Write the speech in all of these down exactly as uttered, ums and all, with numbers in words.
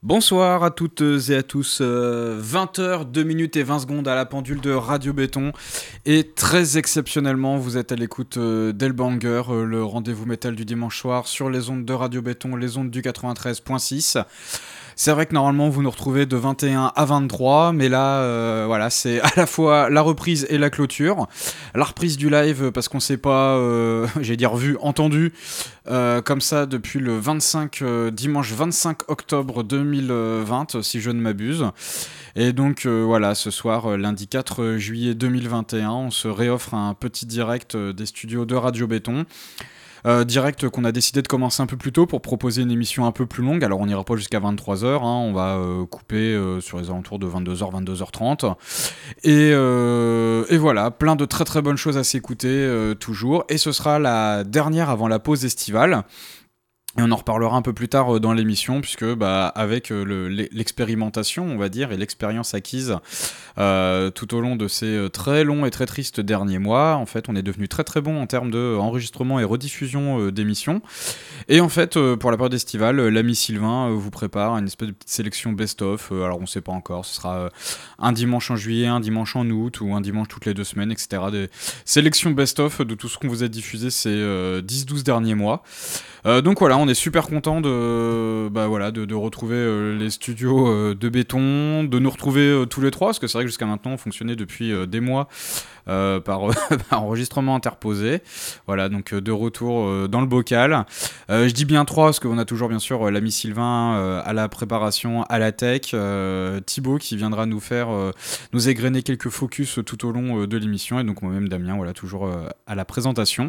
Bonsoir à toutes et à tous, euh, vingt heures, deux minutes et vingt secondes à la pendule de Radio Béton et très exceptionnellement vous êtes à l'écoute euh, d'Hellbanger, euh, le rendez-vous métal du dimanche soir sur les ondes de Radio Béton, les ondes du quatre-vingt-treize virgule six. C'est vrai que normalement vous nous retrouvez de vingt et un à vingt-trois, mais là euh, voilà, c'est à la fois la reprise et la clôture. La reprise du live parce qu'on s'est pas, euh, j'allais dire vu, entendu euh, comme ça depuis le vingt-cinq, euh, dimanche vingt-cinq octobre deux mille vingt, si je ne m'abuse. Et donc euh, voilà, ce soir, euh, lundi quatre juillet deux mille vingt et un, on se réoffre un petit direct euh, des studios de Radio Béton. Euh, direct qu'on a décidé de commencer un peu plus tôt pour proposer une émission un peu plus longue. Alors on n'ira pas jusqu'à vingt-trois heures, hein, on va euh, couper euh, sur les alentours de vingt-deux heures, vingt-deux heures trente. Et, euh, et voilà, plein de très très bonnes choses à s'écouter euh, toujours. Et ce sera la dernière avant la pause estivale. Et on en reparlera un peu plus tard dans l'émission, puisque bah, avec le, l'expérimentation, on va dire, et l'expérience acquise euh, tout au long de ces très longs et très tristes derniers mois, en fait, on est devenu très très bon en termes d'enregistrement et rediffusion euh, d'émissions. Et en fait, euh, pour la période estivale, l'ami Sylvain euh, vous prépare une espèce de petite sélection best-of. Euh, alors on ne sait pas encore, ce sera euh, un dimanche en juillet, un dimanche en août, ou un dimanche toutes les deux semaines, et cetera. Des sélections best-of de tout ce qu'on vous a diffusé ces euh, dix douze derniers mois. Euh, donc voilà, on est super content de, bah voilà, de, de retrouver euh, les studios euh, de Béton, de nous retrouver euh, tous les trois, parce que c'est vrai que jusqu'à maintenant on fonctionnait depuis euh, des mois euh, par, euh, par enregistrement interposé. Voilà, donc euh, de retour euh, dans le bocal. Euh, je dis bien trois, parce qu'on a toujours bien sûr euh, l'ami Sylvain euh, à la préparation, à la tech, euh, Thibaut qui viendra nous faire, euh, nous égrener quelques focus tout au long euh, de l'émission, et donc moi-même Damien, voilà, toujours euh, à la présentation.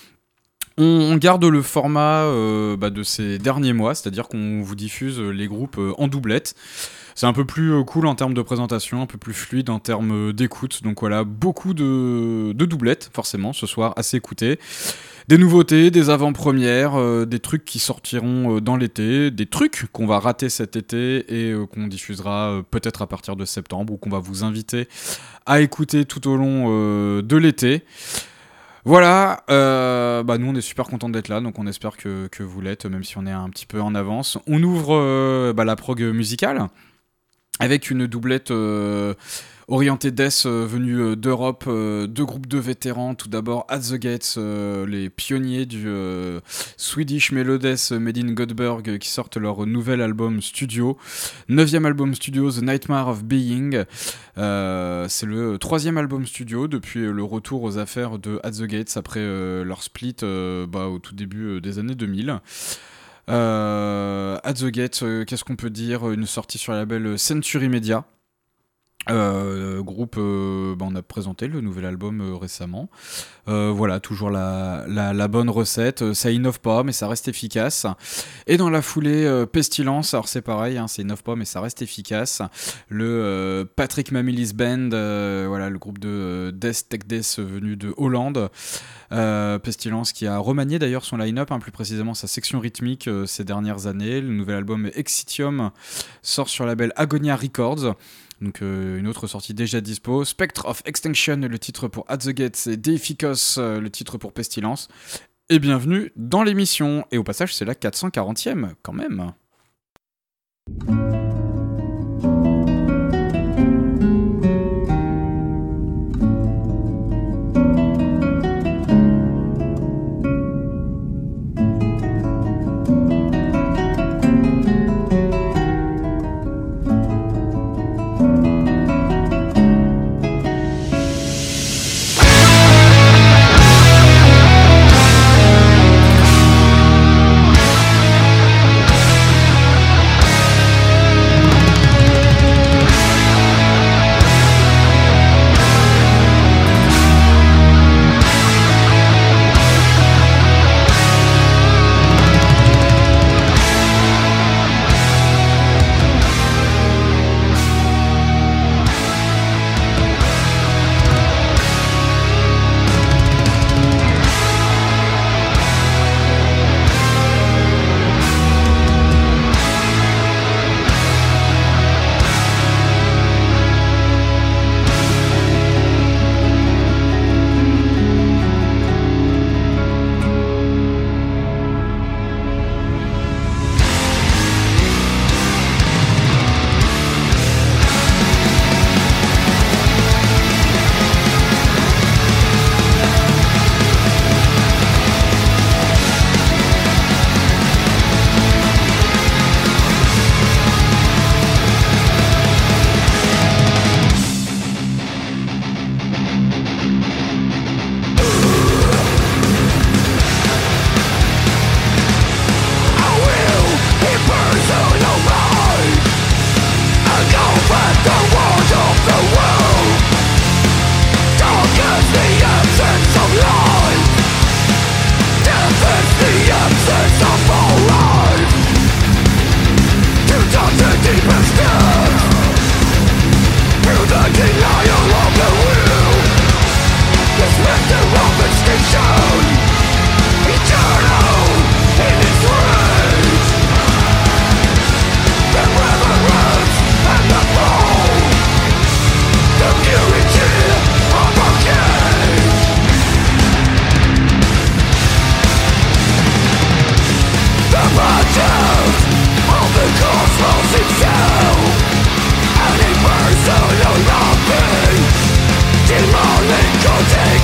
On garde le format euh, bah, de ces derniers mois, c'est-à-dire qu'on vous diffuse les groupes euh, en doublette. C'est un peu plus euh, cool en termes de présentation, un peu plus fluide en termes d'écoute. Donc voilà, beaucoup de, de doublettes, forcément, ce soir, à s'écouter. Des nouveautés, des avant-premières, euh, des trucs qui sortiront euh, dans l'été, des trucs qu'on va rater cet été et euh, qu'on diffusera euh, peut-être à partir de septembre, ou qu'on va vous inviter à écouter tout au long euh, de l'été. Voilà, euh, bah nous on est super contents d'être là, donc on espère que, que vous l'êtes, même si on est un petit peu en avance. On ouvre euh, bah, la prog musicale avec une doublette euh, orientée death euh, venue euh, d'Europe, euh, deux groupes de vétérans. Tout d'abord At The Gates, euh, les pionniers du euh, Swedish Melodeath Made in Göteborg, euh, qui sortent leur nouvel album studio, neuvième album studio, The Nightmare of Being. Euh, c'est le troisième album studio depuis le retour aux affaires de At The Gates après euh, leur split euh, bah, au tout début euh, des années deux mille. Euh, At The Gates, euh, qu'est-ce qu'on peut dire ? Une sortie sur le label Century Media. Euh, groupe, euh, bah on a présenté le nouvel album euh, récemment. Euh, voilà, toujours la, la, la bonne recette. Ça innove pas, mais ça reste efficace. Et dans la foulée, euh, Pestilence. Alors c'est pareil, hein, ça innove pas, mais ça reste efficace. Le euh, Patrick Mamilis Band, euh, voilà, le groupe de euh, Death Tech Death venu de Hollande. Euh, Pestilence qui a remanié d'ailleurs son line-up, hein, plus précisément sa section rythmique euh, ces dernières années. Le nouvel album Exitium sort sur le label Agonia Records. Donc euh, une autre sortie déjà dispo. Spectre of Extinction, le titre pour At The Gates, et Deificos, euh, le titre pour Pestilence. Et bienvenue dans l'émission. Et au passage, c'est la quatre cent quarantième, quand même.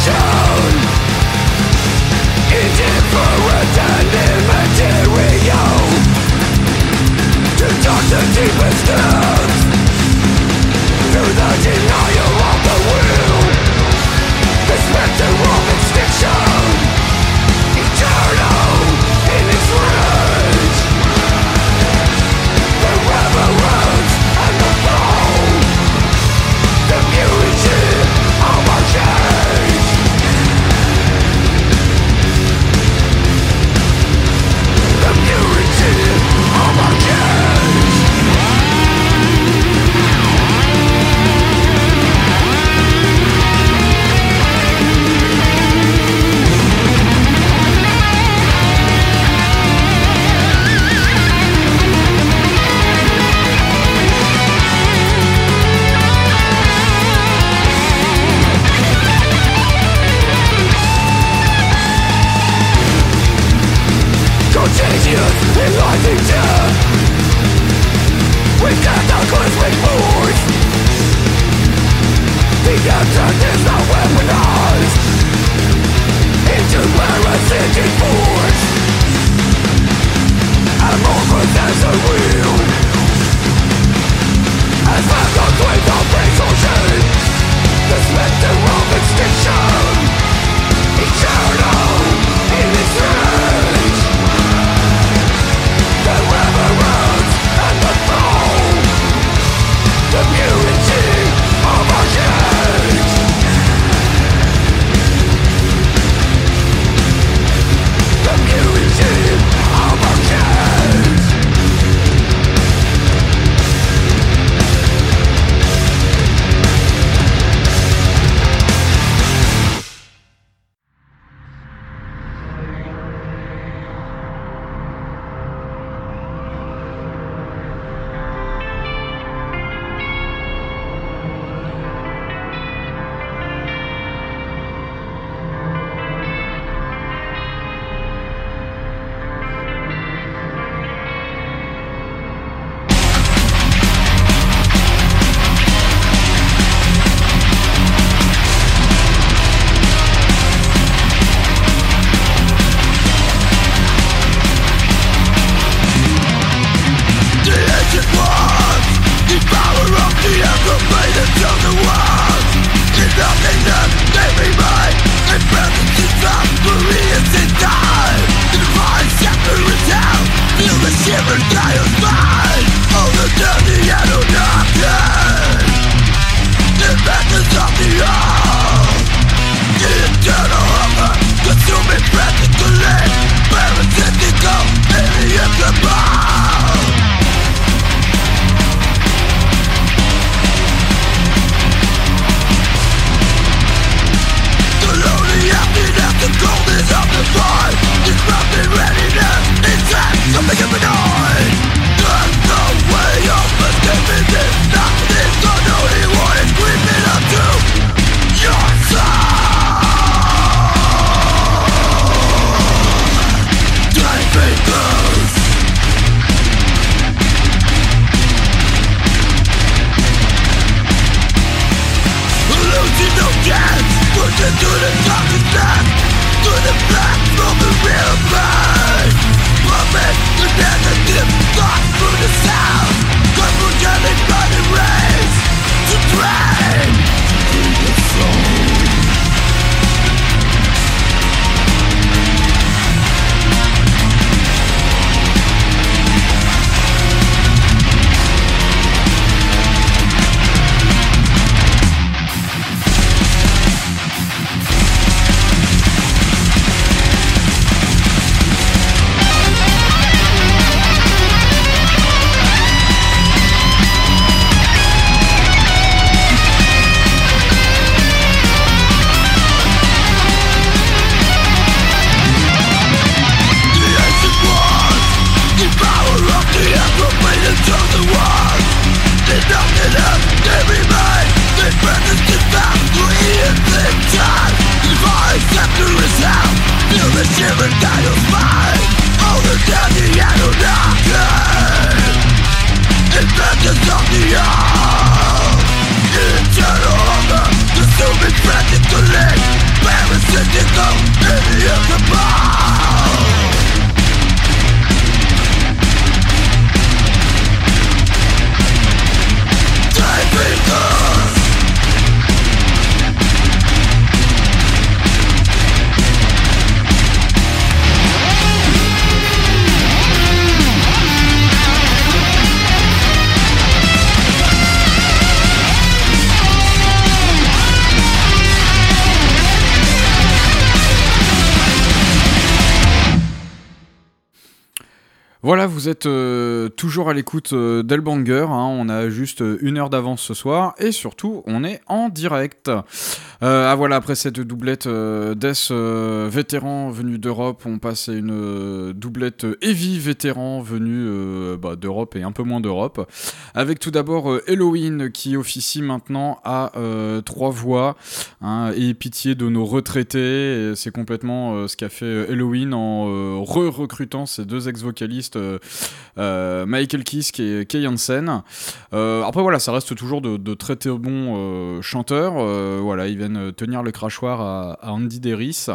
Something in the night. Voilà, vous êtes euh, toujours à l'écoute euh, d'Hellbanger, hein, on a juste euh, une heure d'avance ce soir, et surtout, on est en direct. Euh, ah voilà, après cette doublette euh, Death euh, vétéran venu d'Europe, on passe à une euh, doublette Heavy vétéran venu euh, bah, d'Europe et un peu moins d'Europe, avec tout d'abord euh, Helloween qui officie maintenant à euh, trois voix, hein, et pitié de nos retraités, et c'est complètement euh, ce qu'a fait Helloween en euh, re-recrutant ses deux ex-vocalistes Euh, euh, Michael Kiske et Kay Hansen. Euh, après voilà, ça reste toujours de, de très très bons euh, chanteurs. Euh, voilà, ils viennent tenir le crachoir à, à Andy Deris.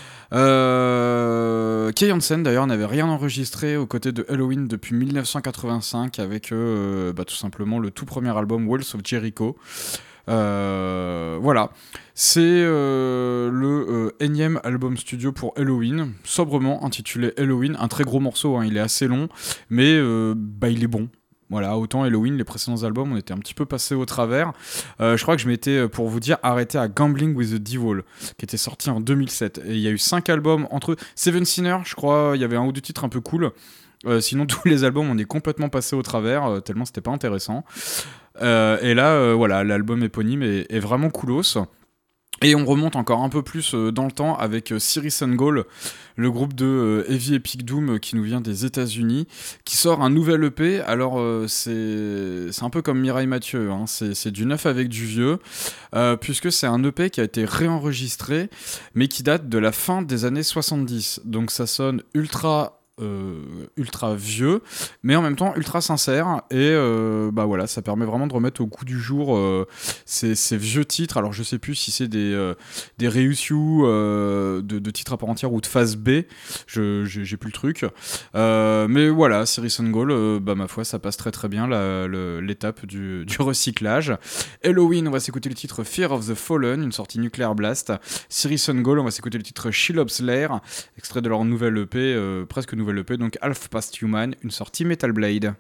Euh, Kay Hansen d'ailleurs n'avait rien enregistré aux côtés de Helloween depuis dix-neuf cent quatre-vingt-cinq avec euh, bah, tout simplement le tout premier album Walls of Jericho. Euh, voilà, c'est euh, le euh, énième album studio pour Helloween, sobrement intitulé Helloween, un très gros morceau, hein, il est assez long, mais euh, bah, il est bon. Voilà, autant Helloween, les précédents albums, on était un petit peu passé au travers. Euh, je crois que je m'étais, pour vous dire, arrêté à Gambling with the Devil, qui était sorti en deux mille sept. Et il y a eu cinq albums entre Seven Sinners, je crois, il y avait un ou deux titres un peu cool. Euh, sinon, tous les albums, on est complètement passé au travers, euh, tellement c'était pas intéressant. Euh, et là, euh, voilà, l'album éponyme est, est vraiment coolos. Et on remonte encore un peu plus euh, dans le temps avec euh, Cyrus and Gall, le groupe de euh, Heavy Epic Doom euh, qui nous vient des États-Unis, qui sort un nouvel E P. Alors euh, c'est c'est un peu comme Mireille Mathieu, hein. c'est c'est du neuf avec du vieux, euh, puisque c'est un E P qui a été réenregistré, mais qui date de la fin des années soixante-dix. Donc ça sonne ultra Euh, ultra vieux, mais en même temps ultra sincère, et euh, bah voilà, ça permet vraiment de remettre au goût du jour euh, ces, ces vieux titres. Alors je sais plus si c'est des, euh, des reissues euh, de, de titres à part entière ou de phase B, je, j'ai, j'ai plus le truc, euh, mais voilà, Cyrus and Gall, euh, bah ma foi ça passe très très bien la, le, l'étape du, du recyclage. Helloween, on va s'écouter le titre Fear of the Fallen, une sortie Nuclear Blast. Cyrus and Gall, on va s'écouter le titre Shelob's Lair, extrait de leur nouvelle E P, euh, presque nouvelle E P, donc Half Past Human, une sortie Metal Blade.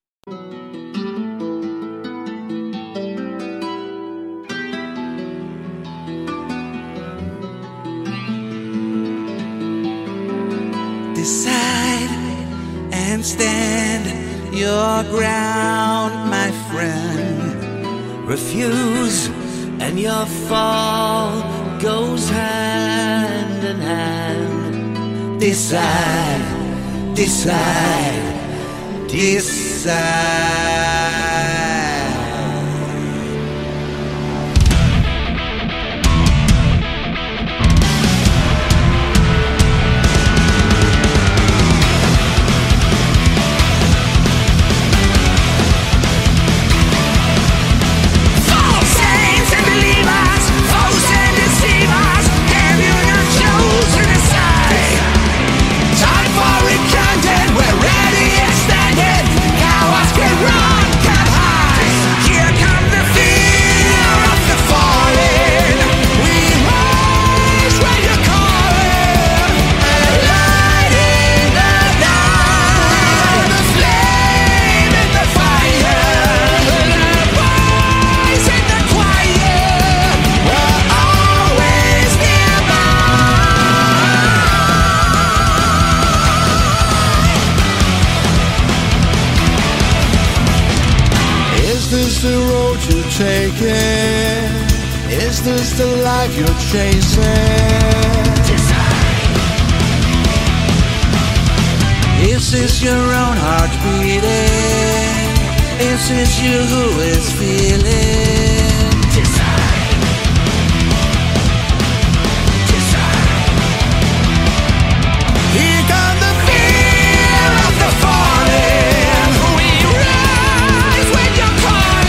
Decide and stand your ground, my friend. Refuse and your fall goes hand in hand. Decide, decide, decide. Taking? Is this the life you're chasing? Decide. Is this your own heart beating? Is this you who is feeling? Decide. Decide. Here comes the fear of the falling. We rise when you're calling.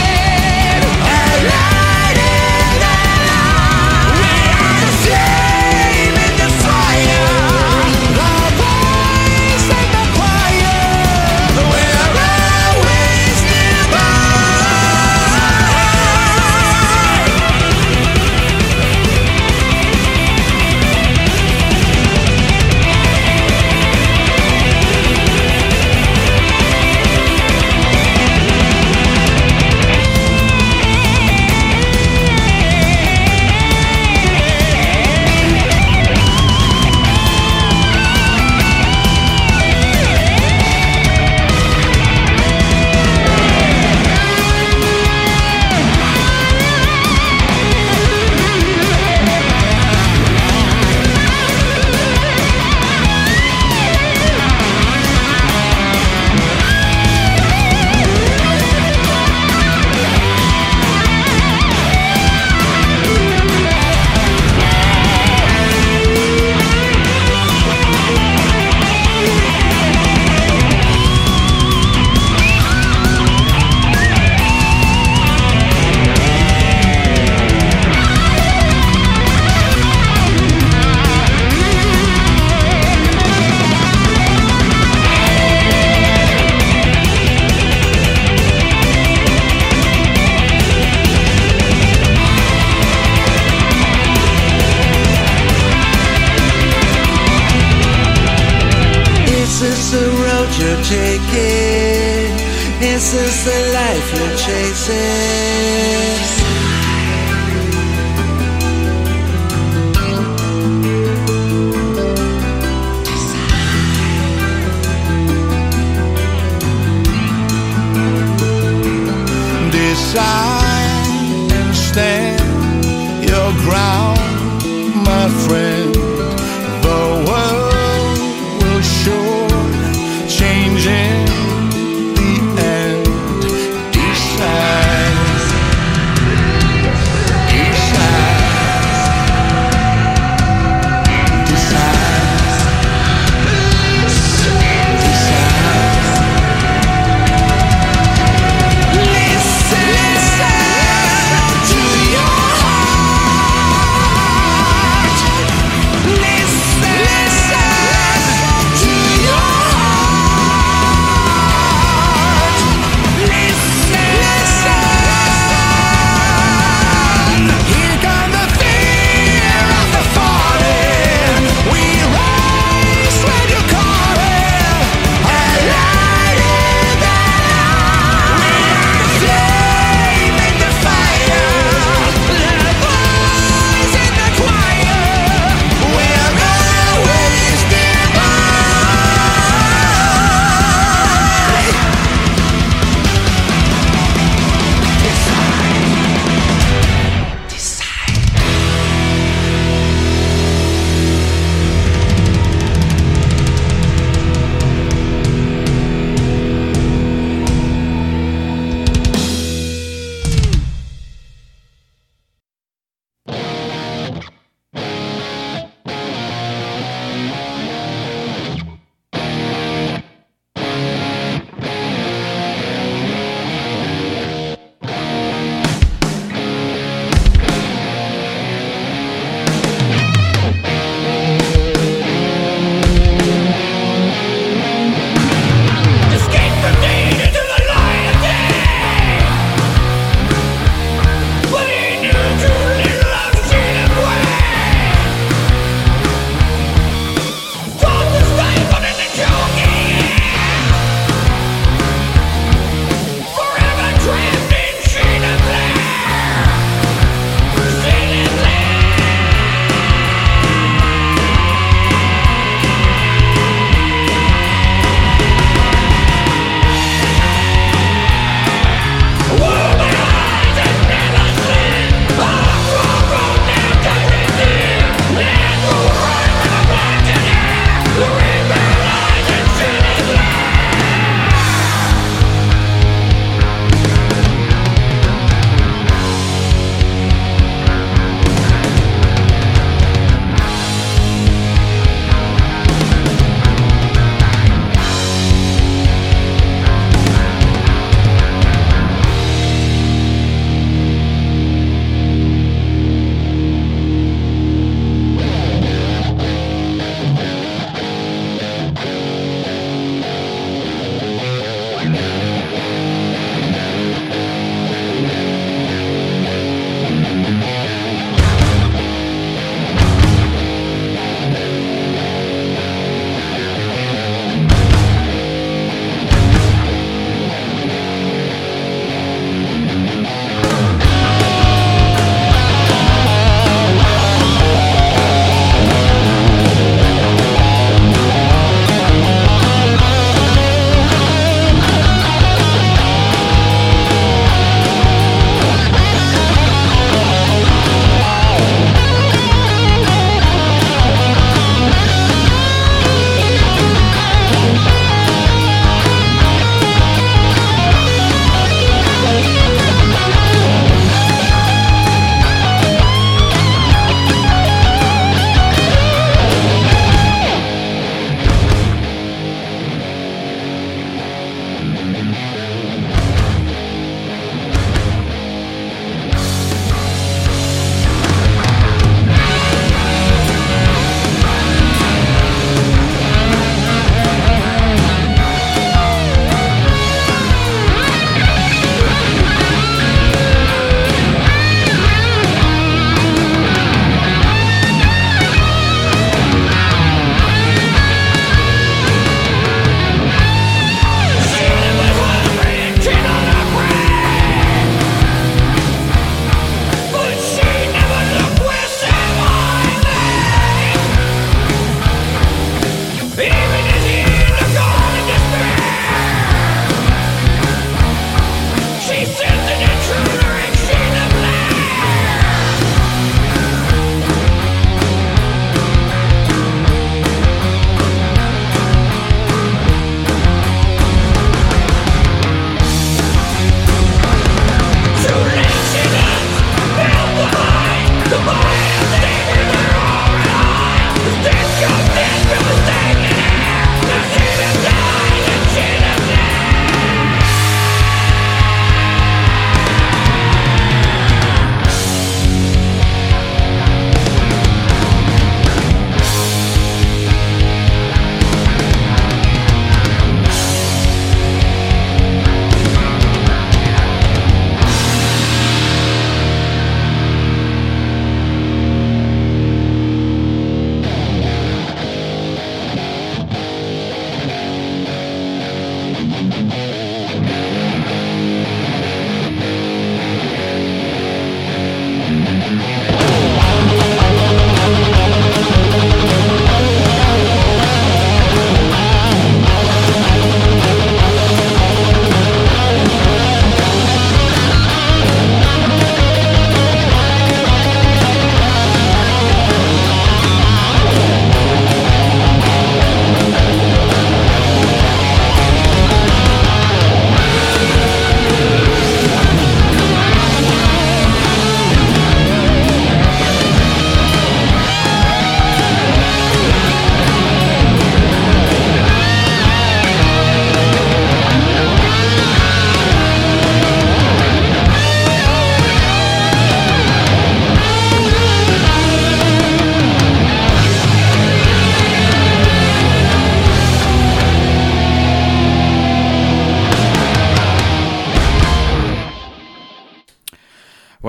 We're always nearby. This is the life you're chasing. Decide and stand your ground, my friend. The world will sure change in the end. Decide, decide, decide, decide. Listen to your heart.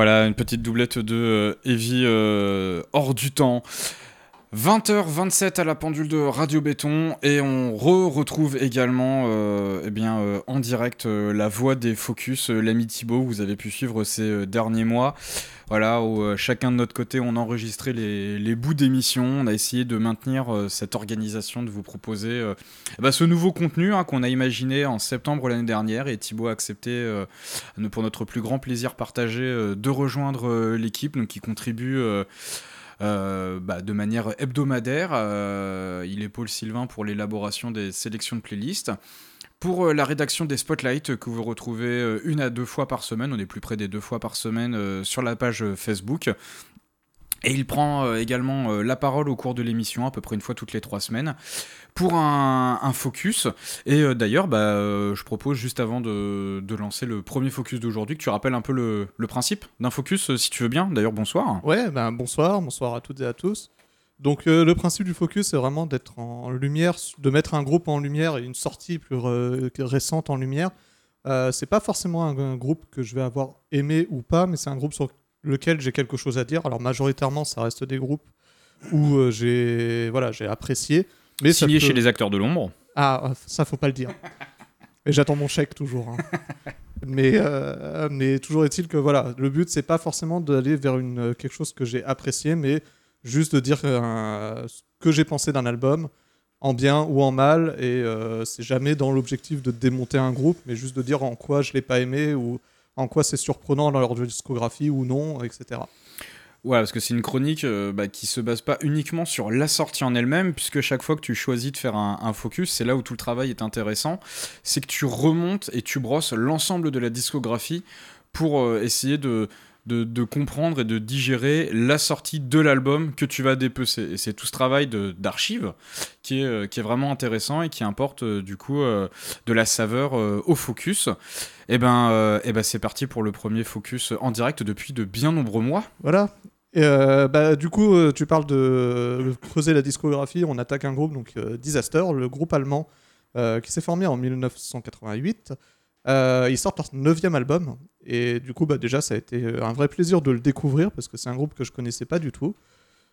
Voilà, une petite doublette de euh, Heavy euh, hors du temps. vingt heures vingt-sept à la pendule de Radio Béton et on re-retrouve également euh, eh bien, euh, en direct euh, la voix des Focus, euh, l'ami Thibaut, vous avez pu suivre ces euh, derniers mois. Voilà, où euh, chacun de notre côté, on a enregistré les, les bouts d'émission, on a essayé de maintenir euh, cette organisation, de vous proposer euh, bah, ce nouveau contenu hein, qu'on a imaginé en septembre l'année dernière et Thibaut a accepté, euh, pour notre plus grand plaisir partagé, euh, de rejoindre euh, l'équipe, donc qui contribue... Euh, Euh, bah, de manière hebdomadaire. Euh, il épaule Sylvain pour l'élaboration des sélections de playlists. Pour euh, la rédaction des spotlights que vous retrouvez euh, une à deux fois par semaine, on est plus près des deux fois par semaine euh, sur la page euh, Facebook. Et il prend euh, également euh, la parole au cours de l'émission, à peu près une fois toutes les trois semaines, pour un, un focus. Et euh, d'ailleurs, bah, euh, je propose juste avant de, de lancer le premier focus d'aujourd'hui, que tu rappelles un peu le, le principe d'un focus, euh, si tu veux bien. D'ailleurs, bonsoir. Ouais, ben bonsoir, bonsoir à toutes et à tous. Donc euh, le principe du focus, c'est vraiment d'être en lumière, de mettre un groupe en lumière et une sortie plus re- récente en lumière. Euh, c'est pas forcément un, un groupe que je vais avoir aimé ou pas, mais c'est un groupe sur lequel j'ai quelque chose à dire. Alors majoritairement, ça reste des groupes où euh, j'ai voilà, j'ai apprécié. Mais Signé peut... chez les acteurs de l'ombre. Ah, ça faut pas le dire. Et j'attends mon chèque toujours. Hein. mais, euh, mais toujours est-il que voilà, le but c'est pas forcément d'aller vers une, quelque chose que j'ai apprécié, mais juste de dire euh, ce que j'ai pensé d'un album, en bien ou en mal, et euh, c'est jamais dans l'objectif de démonter un groupe, mais juste de dire en quoi je l'ai pas aimé ou en quoi c'est surprenant dans leur discographie ou non, et cetera. Ouais, parce que c'est une chronique euh, bah, qui se base pas uniquement sur la sortie en elle-même, puisque chaque fois que tu choisis de faire un, un focus, c'est là où tout le travail est intéressant, c'est que tu remontes et tu brosses l'ensemble de la discographie pour euh, essayer de, de, de comprendre et de digérer la sortie de l'album que tu vas dépecer. Et c'est tout ce travail de, d'archives qui est, euh, qui est vraiment intéressant et qui apporte euh, du coup euh, de la saveur euh, au focus. Et ben, euh, et ben c'est parti pour le premier focus en direct depuis de bien nombreux mois. Voilà. Et euh, bah, du coup, euh, tu parles de creuser la discographie. On attaque un groupe, donc euh, Disaster, le groupe allemand euh, qui s'est formé en dix-neuf cent quatre-vingt-huit. Euh, ils sortent leur neuvième album. Et du coup, bah, déjà, ça a été un vrai plaisir de le découvrir parce que c'est un groupe que je connaissais pas du tout.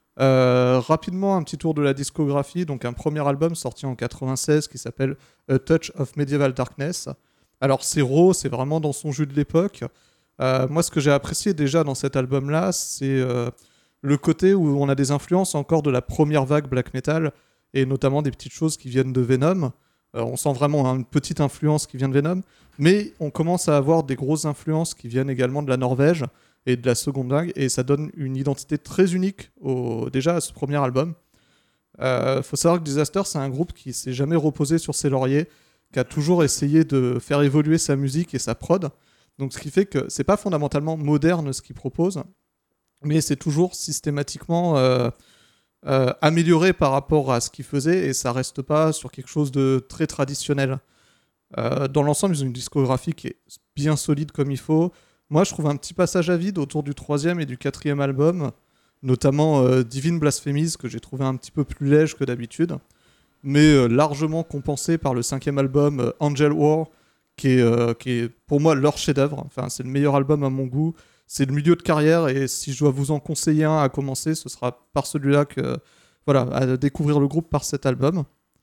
Euh, rapidement, un petit tour de la discographie. Donc, un premier album sorti en quatre-vingt-seize qui s'appelle A Touch of Medieval Darkness. Alors, c'est raw, c'est vraiment dans son jus de l'époque. Euh, moi, ce que j'ai apprécié déjà dans cet album-là, c'est euh, le côté où on a des influences encore de la première vague black metal, et notamment des petites choses qui viennent de Venom. Euh, on sent vraiment hein, une petite influence qui vient de Venom, mais on commence à avoir des grosses influences qui viennent également de la Norvège et de la seconde vague, et ça donne une identité très unique au, déjà à ce premier album. Il euh, faut savoir que Disaster, c'est un groupe qui s'est jamais reposé sur ses lauriers, qui a toujours essayé de faire évoluer sa musique et sa prod. Donc ce qui fait que c'est pas fondamentalement moderne ce qu'ils proposent, mais c'est toujours systématiquement euh, euh, amélioré par rapport à ce qu'ils faisaient et ça reste pas sur quelque chose de très traditionnel. Euh, dans l'ensemble, ils ont une discographie qui est bien solide comme il faut. Moi, je trouve un petit passage à vide autour du troisième et du quatrième album, notamment euh, Divine Blasphemies, que j'ai trouvé un petit peu plus léger que d'habitude, mais euh, largement compensé par le cinquième album, euh, Angel War, Qui est, euh, qui est pour moi leur chef-d'œuvre. Enfin, c'est le meilleur album à mon goût. C'est le milieu de carrière et si je dois vous en conseiller un à commencer, ce sera par celui-là que voilà, à découvrir le groupe par cet album.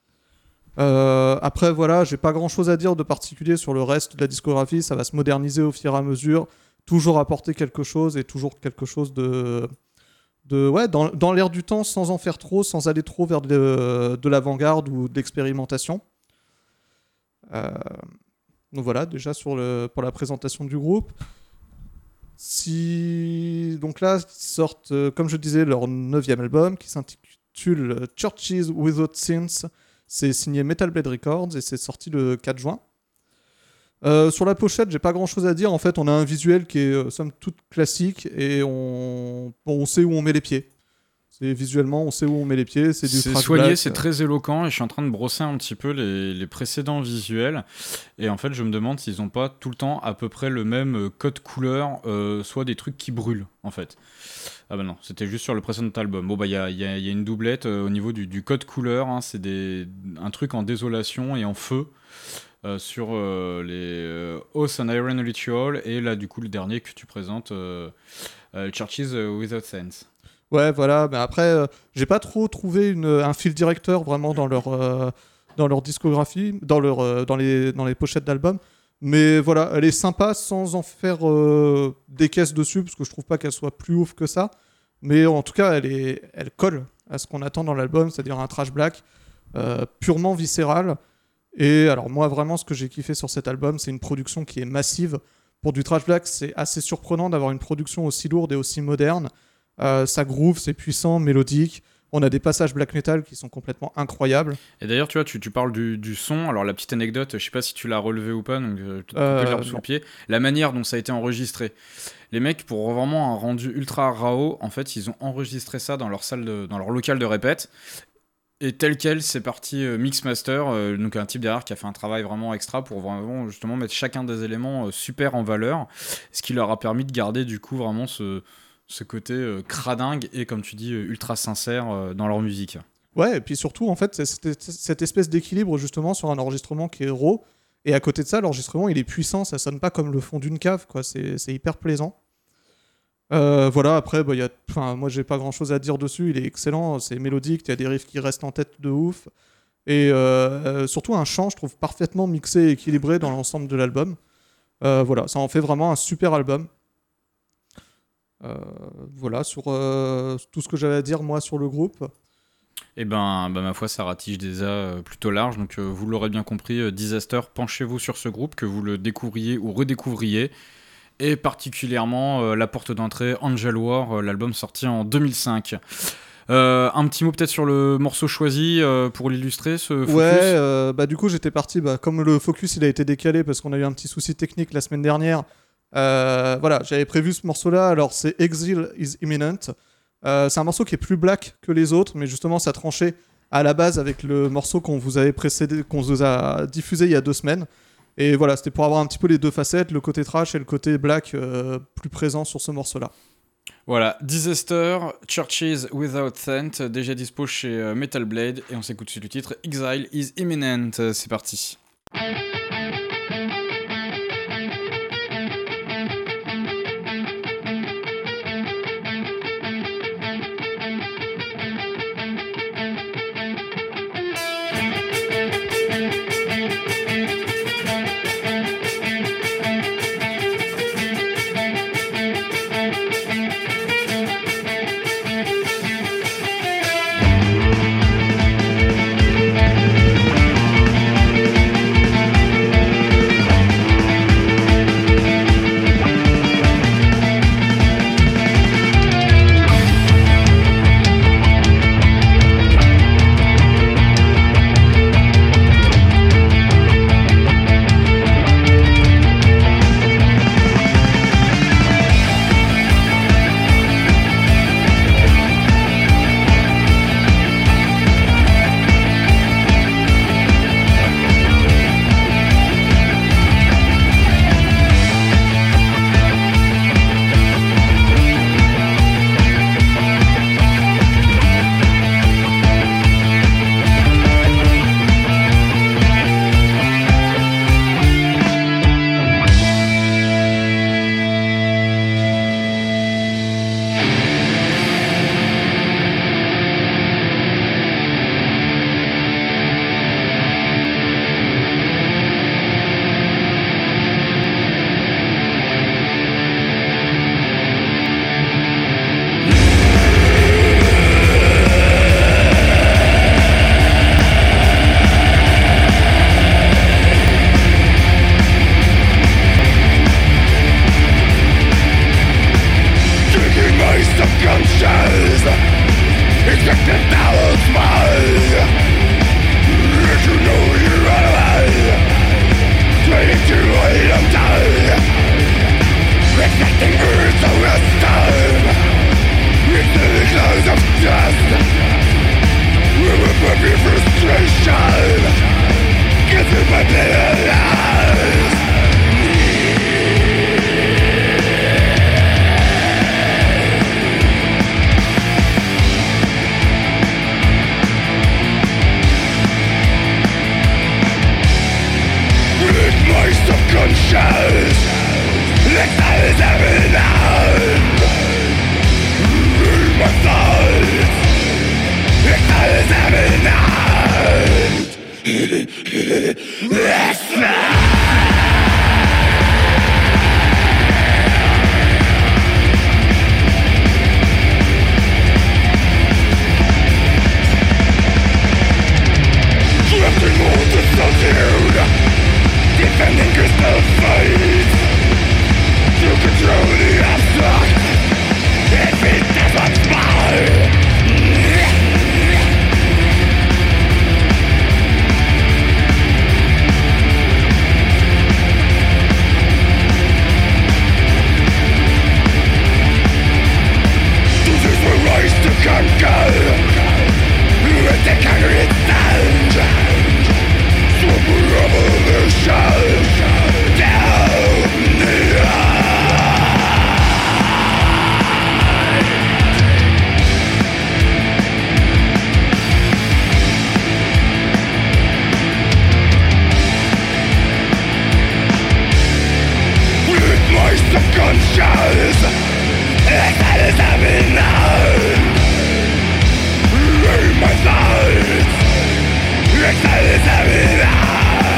Euh, après, voilà, j'ai pas grand-chose à dire de particulier sur le reste de la discographie. Ça va se moderniser au fur et à mesure, toujours apporter quelque chose et toujours quelque chose de, de ouais, dans, dans l'air du temps, sans en faire trop, sans aller trop vers de, de l'avant-garde ou de l'expérimentation. Euh... Donc voilà, déjà sur le, pour la présentation du groupe. Si... Donc là, ils sortent, euh, comme je disais, leur neuvième album qui s'intitule Churches Without Sins. C'est signé Metal Blade Records et c'est sorti le quatre juin. Euh, sur la pochette, j'ai pas grand chose à dire. En fait, on a un visuel qui est euh, somme toute classique et on... Bon, on sait où on met les pieds. C'est visuellement, on sait où on met les pieds. C'est du C'est thrash soigné, black. c'est très éloquent et je suis en train de brosser un petit peu les, les précédents visuels. Et en fait, je me demande s'ils n'ont pas tout le temps à peu près le même code couleur, euh, soit des trucs qui brûlent en fait. Ah bah non, c'était juste sur le précédent album. Bon bah il y a, y a, y a une doublette euh, au niveau du, du code couleur, hein, c'est des, un truc en désolation et en feu. Euh, sur euh, les euh, Oath and Iron Ritual, et là du coup le dernier que tu présentes, euh, euh, Churches Without Sense. Ouais, voilà. Mais après, euh, j'ai pas trop trouvé une, un fil directeur vraiment dans leur, euh, dans leur discographie, dans, leur, euh, dans, les, dans les pochettes d'albums. Mais voilà, elle est sympa sans en faire euh, des caisses dessus, parce que je trouve pas qu'elle soit plus ouf que ça. Mais en tout cas, elle, est, elle colle à ce qu'on attend dans l'album, c'est-à-dire un trash black euh, purement viscéral. Et alors moi, vraiment, ce que j'ai kiffé sur cet album, c'est une production qui est massive. Pour du trash black, c'est assez surprenant d'avoir une production aussi lourde et aussi moderne. Euh, ça groove, c'est puissant, mélodique. On a des passages black metal qui sont complètement incroyables. Et d'ailleurs, tu vois, tu, tu parles du, du son. Alors, la petite anecdote, je sais pas si tu l'as relevé ou pas, donc euh, tu peux Euh, l'herbe sous le pied. La manière dont ça a été enregistré. Les mecs, pour vraiment un rendu ultra rao, en fait, ils ont enregistré ça dans leur salle, de, dans leur local de répète. Et tel quel, c'est parti euh, mix master, euh, donc un type derrière qui a fait un travail vraiment extra pour vraiment justement mettre chacun des éléments euh, super en valeur, ce qui leur a permis de garder du coup vraiment ce, ce côté euh, cradingue et comme tu dis euh, ultra sincère euh, dans leur musique. Ouais, et puis surtout, en fait, c'est cette, cette espèce d'équilibre justement sur un enregistrement qui est raw. Et à côté de ça, l'enregistrement, il est puissant, ça sonne pas comme le fond d'une cave, quoi. C'est, c'est hyper plaisant. Euh, voilà, après, bah, y a, enfin, moi j'ai pas grand chose à dire dessus, il est excellent, c'est mélodique, il y a des riffs qui restent en tête de ouf. Et euh, euh, surtout un chant, je trouve parfaitement mixé et équilibré dans l'ensemble de l'album. Euh, voilà, ça en fait vraiment un super album. Euh, voilà, sur euh, tout ce que j'avais à dire moi sur le groupe. Et ben, ben ma foi, ça ratige déjà euh, plutôt large, donc euh, vous l'aurez bien compris, euh, Disaster, penchez-vous sur ce groupe, que vous le découvriez ou redécouvriez. Et particulièrement euh, la porte d'entrée Angel War, euh, l'album sorti en deux mille cinq. Euh, un petit mot peut-être sur le morceau choisi euh, pour l'illustrer, ce focus. Ouais, euh, bah du coup j'étais parti, bah, comme le focus il a été décalé parce qu'on a eu un petit souci technique la semaine dernière, euh, voilà, j'avais prévu ce morceau-là, alors c'est Exile is Imminent. Euh, c'est un morceau qui est plus black que les autres, mais justement ça tranchait à la base avec le morceau qu'on vous avait précédé, qu'on vous a diffusé il y a deux semaines. Et voilà, c'était pour avoir un petit peu les deux facettes, le côté trash et le côté black euh, plus présent sur ce morceau-là. Voilà, Disaster, Churches Without Scent, déjà dispo chez euh, Metal Blade, et on s'écoute sur le titre Exile is Imminent. C'est parti. Thank voice of conscience, excited as me now. In my thoughts, excited as me now.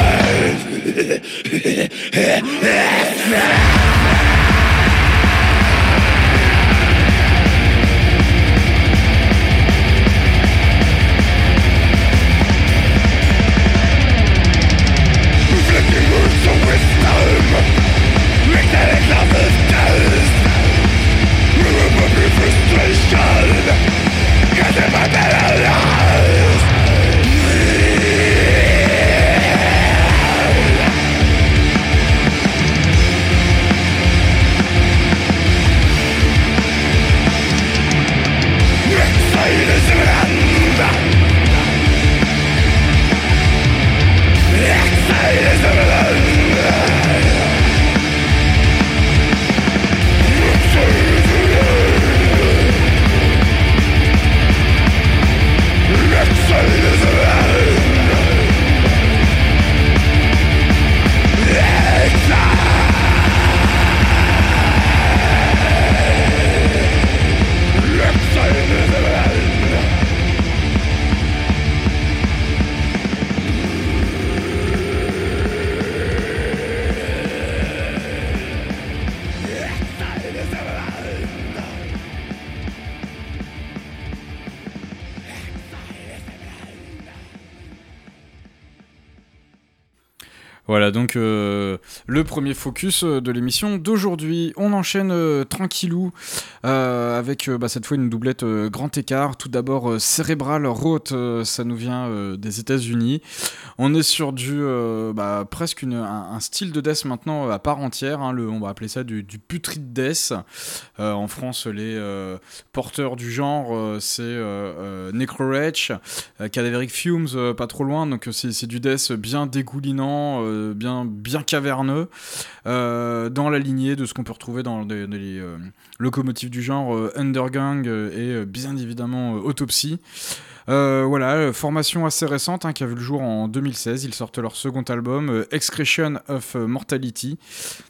Flicking words of wisdom, excited classes death. Remember my frustration, getting my better lives. Voilà, donc euh, le premier focus de l'émission d'aujourd'hui. On enchaîne euh, tranquillou euh, avec euh, bah, cette fois une doublette euh, grand écart. Tout d'abord, euh, Cerebral Roth, euh, ça nous vient euh, des États-Unis. On est sur du euh, bah, presque une, un, un style de death maintenant à part entière. Hein, le, on va appeler ça du, du putrid death. Euh, en France, les euh, porteurs du genre, euh, c'est euh, euh, Necrowretch, euh, Cadaveric Fumes, euh, pas trop loin. Donc c'est, c'est du death bien dégoulinant. Euh, bien, bien caverneux, euh, dans la lignée de ce qu'on peut retrouver dans les, les euh, locomotives du genre euh, Undergang euh, et euh, bien évidemment euh, Autopsy. Euh, voilà, formation assez récente hein, qui a vu le jour en deux mille seize. Ils sortent leur second album, euh, Excretion of Mortality.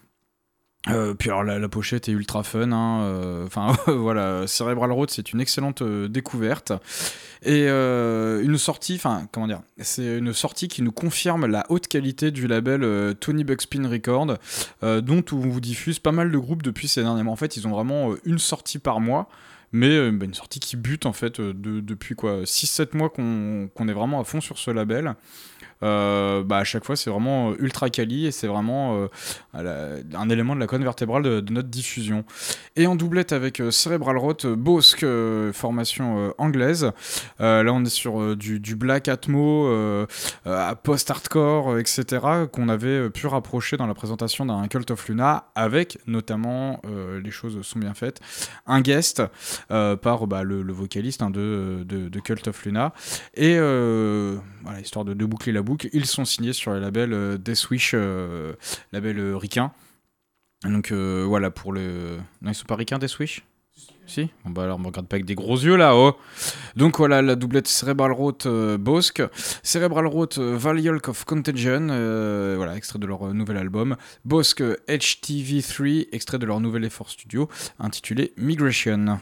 Euh, puis alors la, la pochette est ultra fun, enfin hein, euh, voilà, Cerebral Road c'est une excellente euh, découverte et euh, une sortie, enfin comment dire, c'est une sortie qui nous confirme la haute qualité du label euh, Tony Buckspin Records, euh, dont on vous diffuse pas mal de groupes depuis ces derniers mois. En fait ils ont vraiment euh, une sortie par mois, mais euh, bah, une sortie qui bute en fait euh, de, depuis quoi six sept mois qu'on, qu'on est vraiment à fond sur ce label. Euh, bah à chaque fois c'est vraiment ultra quali et c'est vraiment euh, la, un élément de la colonne vertébrale de, de notre diffusion. Et en doublette avec euh, Cerebral Roth, euh, Bosque, euh, formation euh, anglaise. Euh, là on est sur euh, du, du black atmo, euh, euh, post-hardcore, euh, et cetera qu'on avait pu rapprocher dans la présentation d'un Cult of Luna, avec notamment, euh, les choses sont bien faites, un guest euh, par bah, le, le vocaliste hein, de, de, de Cult of Luna. Et euh, voilà, histoire de, de boucler la boucle, ils sont signés sur le label euh, Deathwish, euh, label euh, ricain. Donc euh, voilà pour le... Non, ils sont pas ricains, Deathwish ? Si ? Bon bah alors, on me regarde pas avec des gros yeux là, oh. Donc voilà, la doublette Cerebral Roth euh, Bosque, Cerebral Roth euh, Valiolk of Contagion, euh, voilà, extrait de leur euh, nouvel album, Bosque H T V trois, extrait de leur nouvel effort studio, intitulé Migration.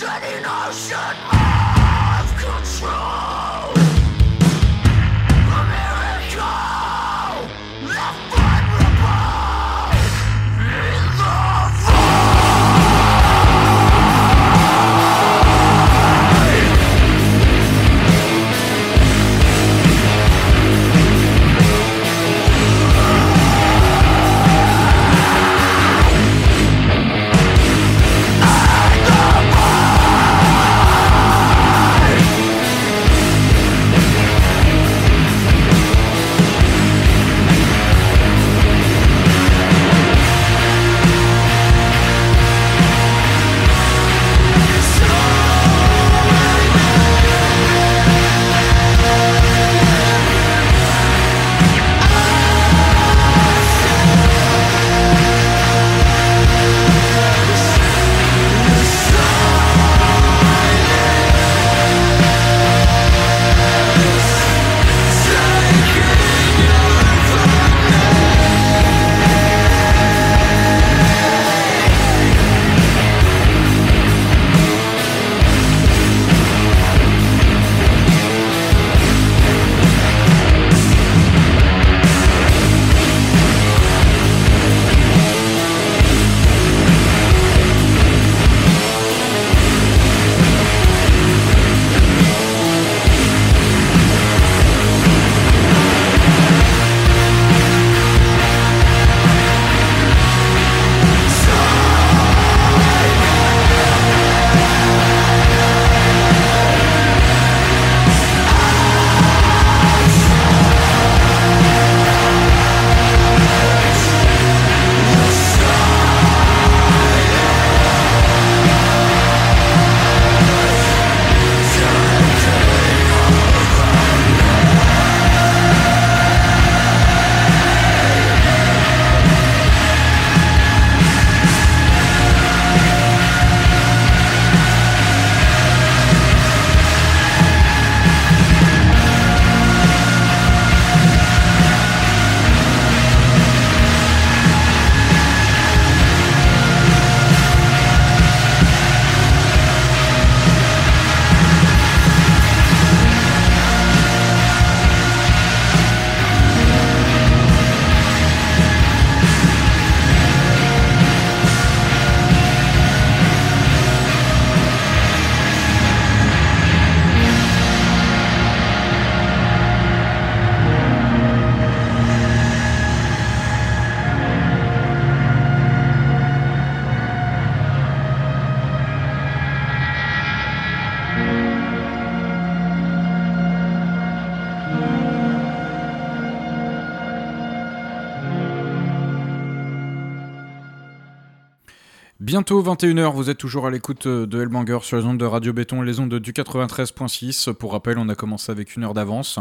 Bientôt vingt et une heures, vous êtes toujours à l'écoute de Hellbanger sur les ondes de Radio Béton, les ondes du quatre-vingt-treize virgule six. Pour rappel, on a commencé avec une heure d'avance.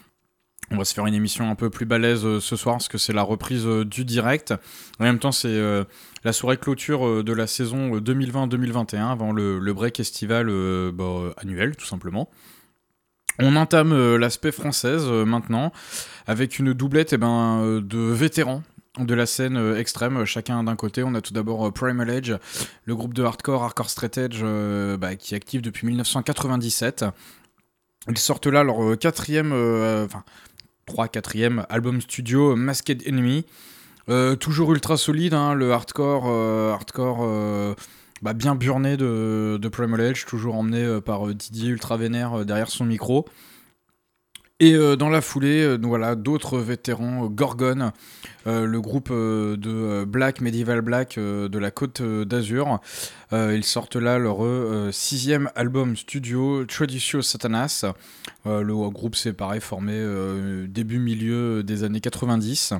On va se faire une émission un peu plus balèze euh, ce soir parce que c'est la reprise euh, du direct. En même temps, c'est euh, la soirée clôture euh, de la saison deux mille vingt deux mille vingt et un avant le, le break estival euh, bah, euh, annuel, tout simplement. On entame euh, l'aspect française euh, maintenant avec une doublette eh ben, euh, de vétérans de la scène euh, extrême, chacun d'un côté. On a tout d'abord euh, Primal Edge, le groupe de hardcore, hardcore straight edge, euh, bah, qui est actif depuis dix-neuf cent quatre-vingt-dix-sept. Ils sortent là leur euh, quatrième, euh, enfin trois quatrième album studio, Masked Enemy. Euh, toujours ultra solide, hein, le hardcore, euh, hardcore euh, bah, bien burné de, de Primal Edge, toujours emmené euh, par euh, Didier ultra vénère euh, derrière son micro. Et euh, dans la foulée, euh, voilà, d'autres vétérans, euh, Gorgon, euh, le groupe euh, de euh, Black, Medieval Black euh, de la Côte euh, d'Azur. Euh, ils sortent là leur euh, sixième album studio, Traditio Satanas. Euh, le groupe, c'est pareil, formé euh, début-milieu des années quatre-vingt-dix.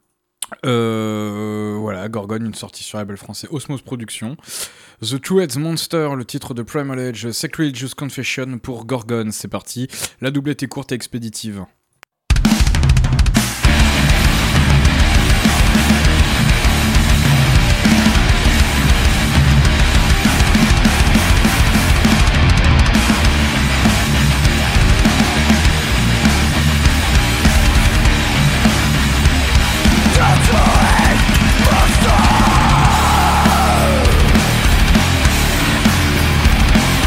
Euh, voilà, Gorgon, une sortie sur label français Osmose Productions. The Two-Heads Monster, le titre de Primal Edge, Sacrilegious Confession pour Gorgon, c'est parti. La doublette est courte et expéditive. Monster!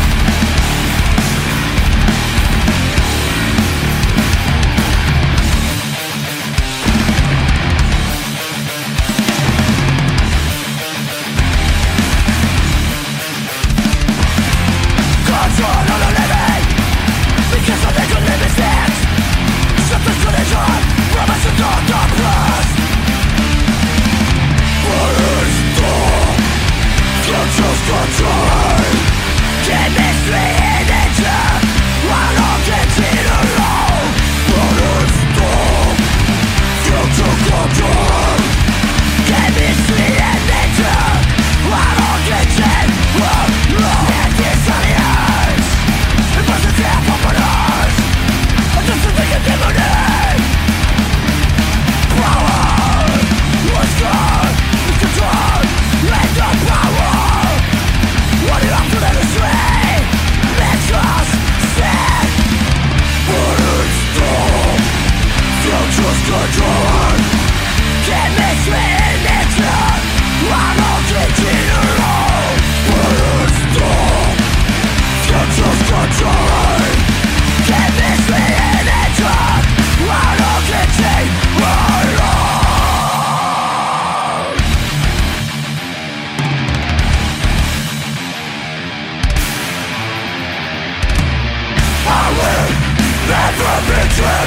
victim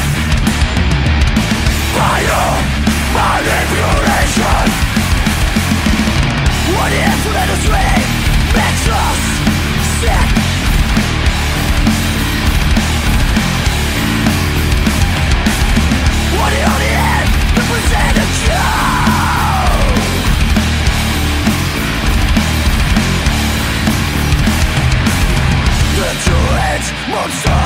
by your manipulation. What if let us read makes us sick? What if on the end the presented show? The two-edged monster